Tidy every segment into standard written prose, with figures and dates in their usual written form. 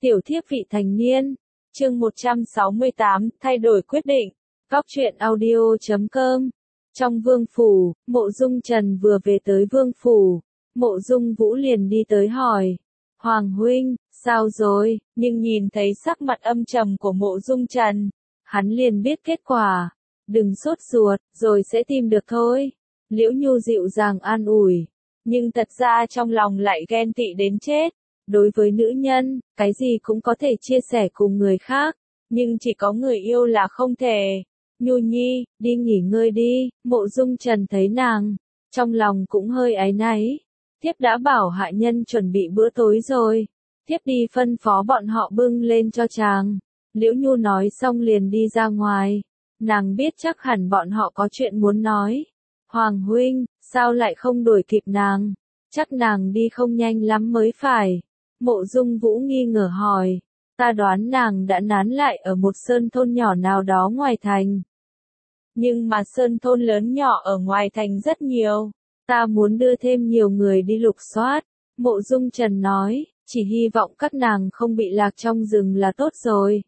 Tiểu thiếp vị thành niên. Chương 168, thay đổi quyết định. Góc truyện audio.com. Trong vương phủ, Mộ Dung Trần vừa về tới vương phủ. Mộ Dung Vũ liền đi tới hỏi. Hoàng huynh, sao rồi? Nhưng nhìn thấy sắc mặt âm trầm của Mộ Dung Trần, hắn liền biết kết quả. Đừng sốt ruột, rồi sẽ tìm được thôi. Liễu Nhu dịu dàng an ủi. Nhưng thật ra trong lòng lại ghen tị đến chết. Đối với nữ nhân, cái gì cũng có thể chia sẻ cùng người khác, nhưng chỉ có người yêu là không thể. Nhu Nhi, đi nghỉ ngơi đi. Mộ Dung Trần thấy nàng, trong lòng cũng hơi áy náy. Thiếp đã bảo hạ nhân chuẩn bị bữa tối rồi. Thiếp đi phân phó bọn họ bưng lên cho chàng. Liễu Nhu nói xong liền đi ra ngoài. Nàng biết chắc hẳn bọn họ có chuyện muốn nói. Hoàng huynh, sao lại không đuổi kịp nàng? Chắc nàng đi không nhanh lắm mới phải. Mộ Dung Vũ nghi ngờ hỏi. Ta đoán nàng đã nán lại ở một sơn thôn nhỏ nào đó ngoài thành. Nhưng mà sơn thôn lớn nhỏ ở ngoài thành rất nhiều. Ta muốn đưa thêm nhiều người đi lục soát. Mộ Dung Trần nói, chỉ hy vọng các nàng không bị lạc trong rừng là tốt rồi.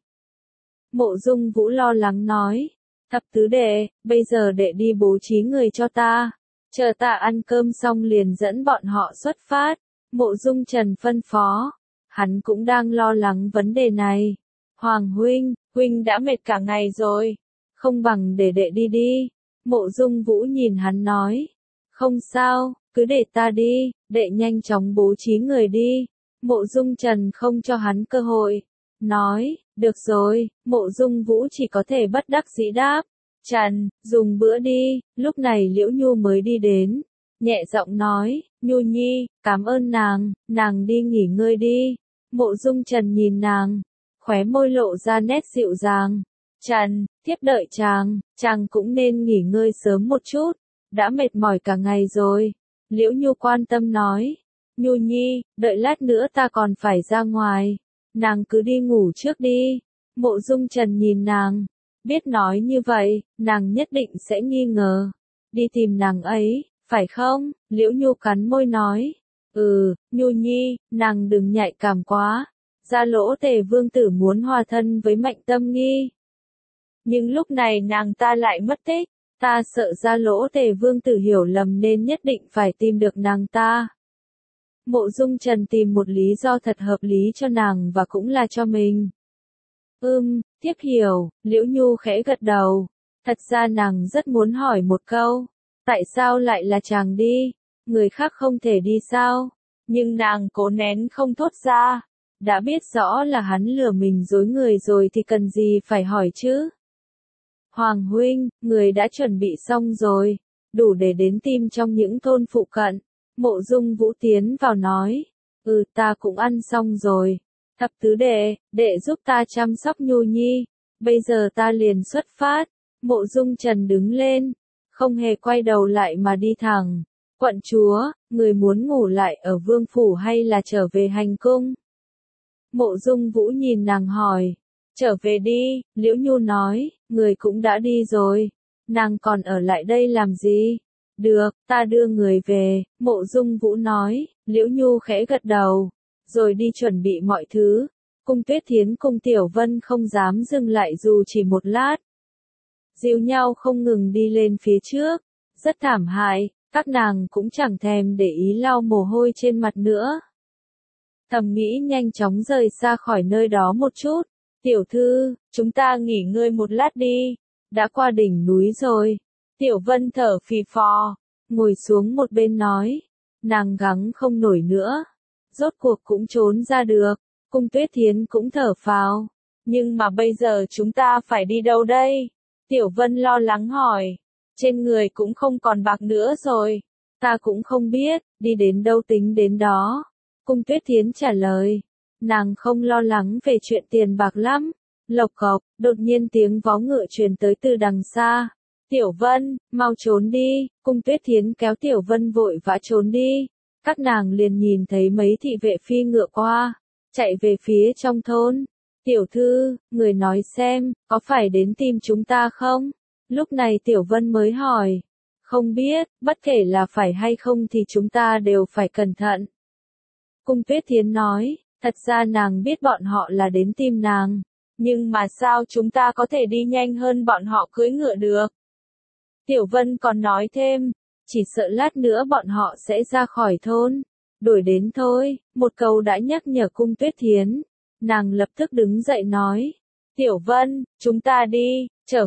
Mộ Dung Vũ lo lắng nói. Thập tứ đệ, bây giờ đệ đi bố trí người cho ta. Chờ ta ăn cơm xong liền dẫn bọn họ xuất phát. Mộ Dung Trần phân phó. Hắn cũng đang lo lắng vấn đề này. Hoàng huynh, huynh đã mệt cả ngày rồi. Không bằng để đệ đi đi. Mộ Dung Vũ nhìn hắn nói. Không sao, cứ để ta đi, đệ nhanh chóng bố trí người đi. Mộ Dung Trần không cho hắn cơ hội. Nói, được rồi, Mộ Dung Vũ chỉ có thể bất đắc dĩ đáp. Trần, dùng bữa đi. Lúc này Liễu Nhu mới đi đến. Nhẹ giọng nói, Nhu Nhi, cảm ơn nàng đi nghỉ ngơi đi. Mộ Dung Trần nhìn nàng, khóe môi lộ ra nét dịu dàng. Trần, thiếp đợi chàng cũng nên nghỉ ngơi sớm một chút, đã mệt mỏi cả ngày rồi. Liễu Nhu quan tâm nói, Nhu Nhi, đợi lát nữa ta còn phải ra ngoài, nàng cứ đi ngủ trước đi. Mộ Dung Trần nhìn nàng, biết nói như vậy, nàng nhất định sẽ nghi ngờ. Đi tìm nàng ấy, phải không? Liễu Nhu cắn môi nói. Nhu Nhi, nàng đừng nhạy cảm quá. Gia Lỗ Tề Vương tử muốn hòa thân với Mạnh Tâm Nghi. Nhưng lúc này nàng ta lại mất tích. Ta sợ Gia Lỗ Tề Vương tử hiểu lầm nên nhất định phải tìm được nàng ta. Mộ Dung Trần tìm một lý do thật hợp lý cho nàng và cũng là cho mình. Thiếp hiểu. Liễu Nhu khẽ gật đầu. Thật ra nàng rất muốn hỏi một câu. Tại sao lại là chàng đi? Người khác không thể đi sao? Nhưng nàng cố nén không thốt ra. Đã biết rõ là hắn lừa mình dối người rồi thì cần gì phải hỏi chứ? Hoàng huynh, người đã chuẩn bị xong rồi. Đủ để đến tìm trong những thôn phụ cận. Mộ Dung Vũ tiến vào nói. Ta cũng ăn xong rồi. Thập tứ đệ, đệ giúp ta chăm sóc Nhu Nhi. Bây giờ ta liền xuất phát. Mộ Dung Trần đứng lên. Không hề quay đầu lại mà đi thẳng. Quận chúa, người muốn ngủ lại ở vương phủ hay là trở về hành cung? Mộ Dung Vũ nhìn nàng hỏi. Trở về đi, Liễu Nhu nói, người cũng đã đi rồi. Nàng còn ở lại đây làm gì? Được, ta đưa người về. Mộ Dung Vũ nói. Liễu Nhu khẽ gật đầu. Rồi đi chuẩn bị mọi thứ. Cung Tuyết Thiến cùng Tiểu Vân không dám dừng lại dù chỉ một lát. Dìu nhau không ngừng đi lên phía trước. Rất thảm hại, các nàng cũng chẳng thèm để ý lau mồ hôi trên mặt nữa. Thầm nghĩ nhanh chóng rời xa khỏi nơi đó một chút. Tiểu thư, chúng ta nghỉ ngơi một lát đi. Đã qua đỉnh núi rồi. Tiểu Vân thở phì phò. Ngồi xuống một bên nói. Nàng gắng không nổi nữa. Rốt cuộc cũng trốn ra được. Cung Tuyết Thiến cũng thở phào. Nhưng mà bây giờ chúng ta phải đi đâu đây? Tiểu Vân lo lắng hỏi. Trên người cũng không còn bạc nữa rồi. Ta cũng không biết, đi đến đâu tính đến đó. Cung Tuyết Thiến trả lời. Nàng không lo lắng về chuyện tiền bạc lắm. Lộc cộc, đột nhiên tiếng vó ngựa truyền tới từ đằng xa. Tiểu Vân, mau trốn đi. Cung Tuyết Thiến kéo Tiểu Vân vội vã trốn đi. Các nàng liền nhìn thấy mấy thị vệ phi ngựa qua. Chạy về phía trong thôn. Tiểu thư, người nói xem, có phải đến tìm chúng ta không? Lúc này Tiểu Vân mới hỏi. Không biết, bất kể là phải hay không thì chúng ta đều phải cẩn thận. Cung Tuyết Thiến nói, Thật ra nàng biết bọn họ là đến tìm nàng. Nhưng mà sao chúng ta có thể đi nhanh hơn bọn họ cưỡi ngựa được? Tiểu Vân còn nói thêm, chỉ sợ lát nữa bọn họ sẽ ra khỏi thôn. Đuổi đến thôi, một câu đã nhắc nhở Cung Tuyết Thiến. Nàng lập tức đứng dậy nói. Tiểu Vân, chúng ta đi, trở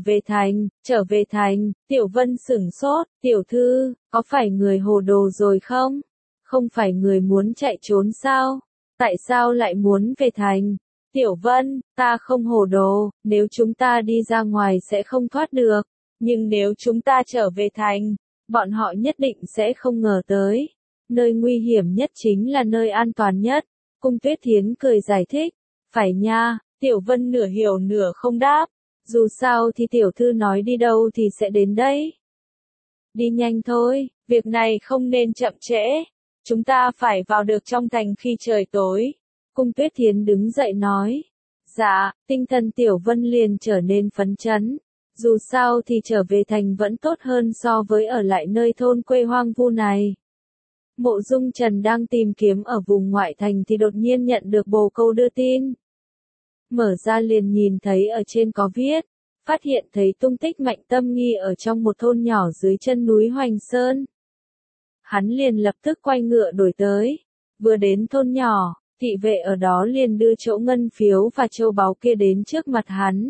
về thành, Tiểu Vân sửng sốt, tiểu thư, có phải người hồ đồ rồi không? Không phải người muốn chạy trốn sao? Tại sao lại muốn về thành? Tiểu Vân, ta không hồ đồ, nếu chúng ta đi ra ngoài sẽ không thoát được, nhưng nếu chúng ta trở về thành, bọn họ nhất định sẽ không ngờ tới. Nơi nguy hiểm nhất chính là nơi an toàn nhất. Cung Tuyết Thiến cười giải thích. Phải nha, Tiểu Vân nửa hiểu nửa không đáp. Dù sao thì tiểu thư nói đi đâu thì sẽ đến đấy. Đi nhanh thôi, việc này không nên chậm trễ. Chúng ta phải vào được trong thành khi trời tối. Cung Tuyết Thiến đứng dậy nói. Dạ, tinh thần Tiểu Vân liền trở nên phấn chấn. Dù sao thì trở về thành vẫn tốt hơn so với ở lại nơi thôn quê hoang vu này. Mộ Dung Trần đang tìm kiếm ở vùng ngoại thành thì đột nhiên nhận được bồ câu đưa tin. Mở ra liền nhìn thấy ở trên có viết, phát hiện thấy tung tích Mạnh Tâm Nghi ở trong một thôn nhỏ dưới chân núi Hoành Sơn. Hắn liền lập tức quay ngựa đuổi tới. Vừa đến thôn nhỏ, thị vệ ở đó liền đưa chỗ ngân phiếu và châu báu kia đến trước mặt hắn.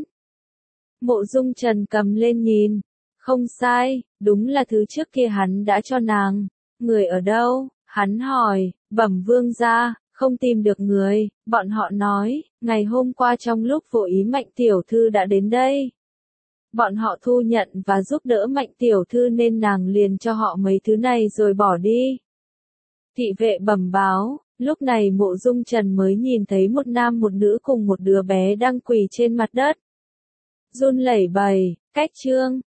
Mộ Dung Trần cầm lên nhìn. Không sai, đúng là thứ trước kia hắn đã cho nàng. Người ở đâu? Hắn hỏi. Bẩm vương gia, không tìm được người. Bọn họ nói, ngày hôm qua trong lúc vô ý Mạnh tiểu thư đã đến đây. Bọn họ thu nhận và giúp đỡ Mạnh tiểu thư nên nàng liền cho họ mấy thứ này rồi bỏ đi. Thị vệ bẩm báo. Lúc này Mộ Dung Trần mới nhìn thấy một nam một nữ cùng một đứa bé đang quỳ trên mặt đất. Run lẩy bẩy, cách chương,